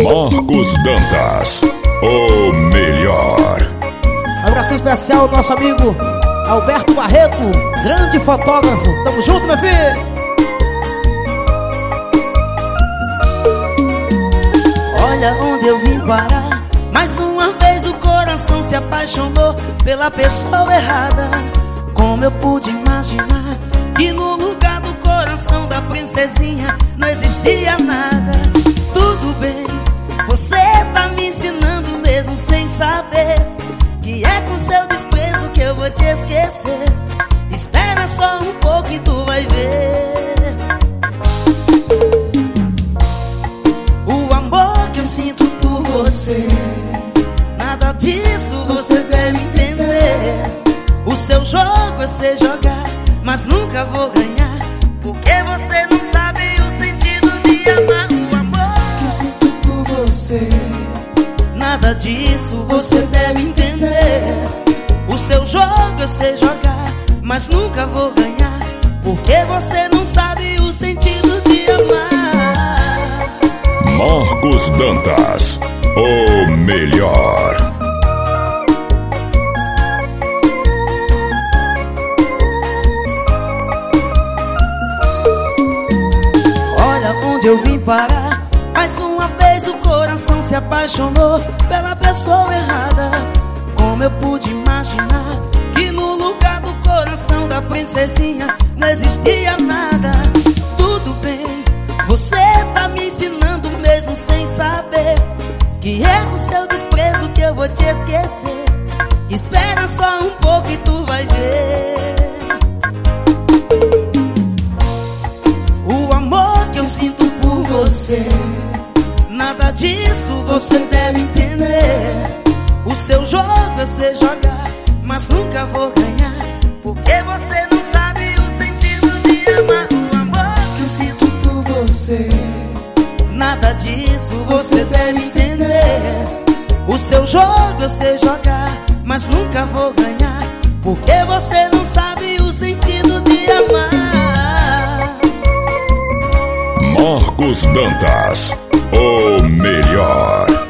Marcos Dantas, o melhor. Abraço especial ao nosso amigo Alberto Barreto, grande fotógrafo. Tamo junto, meu filho. Olha onde eu vim parar. Mais uma vez o coração se apaixonou pela pessoa errada. Como eu pude imaginar que no lugar do coração da princesinha não existia nada. Tudo bem, você tá me ensinando mesmo sem saber que é com seu desprezo que eu vou te esquecer. Espera só um pouco e tu vai ver o amor que eu sinto por você. Nada disso você deve entender. O seu jogo é se jogar, mas nunca vou ganhar, porque você não sabe o sentido de amar. O amor que eu sinto por você, nada disso você deve entender. O seu jogo é se jogar, mas nunca vou ganhar, porque você não sabe o sentido de amar. Marcos Dantas, o melhor. Olha onde eu vim parar. Mais uma vez o coração se apaixonou pela pessoa errada. Como eu pude imaginar que no lugar do coração da princesinha não existia nada. Tudo bem, você tá me ensinando mesmo sem saber que é com seu desprezo que eu vou te esquecer. Espera só um pouco e tu vai ver o amor que eu sinto por você. Nada disso você deve entender. O seu jogo é se jogar, mas nunca vou ganhar, porque você não sabe o sentido de amar. O amor que eu sinto por você, nada disso você deve entender. O seu jogo é se jogar, mas nunca vou ganhar, porque você não sabe o sentido de amar. Marcos Dantas, o melhor.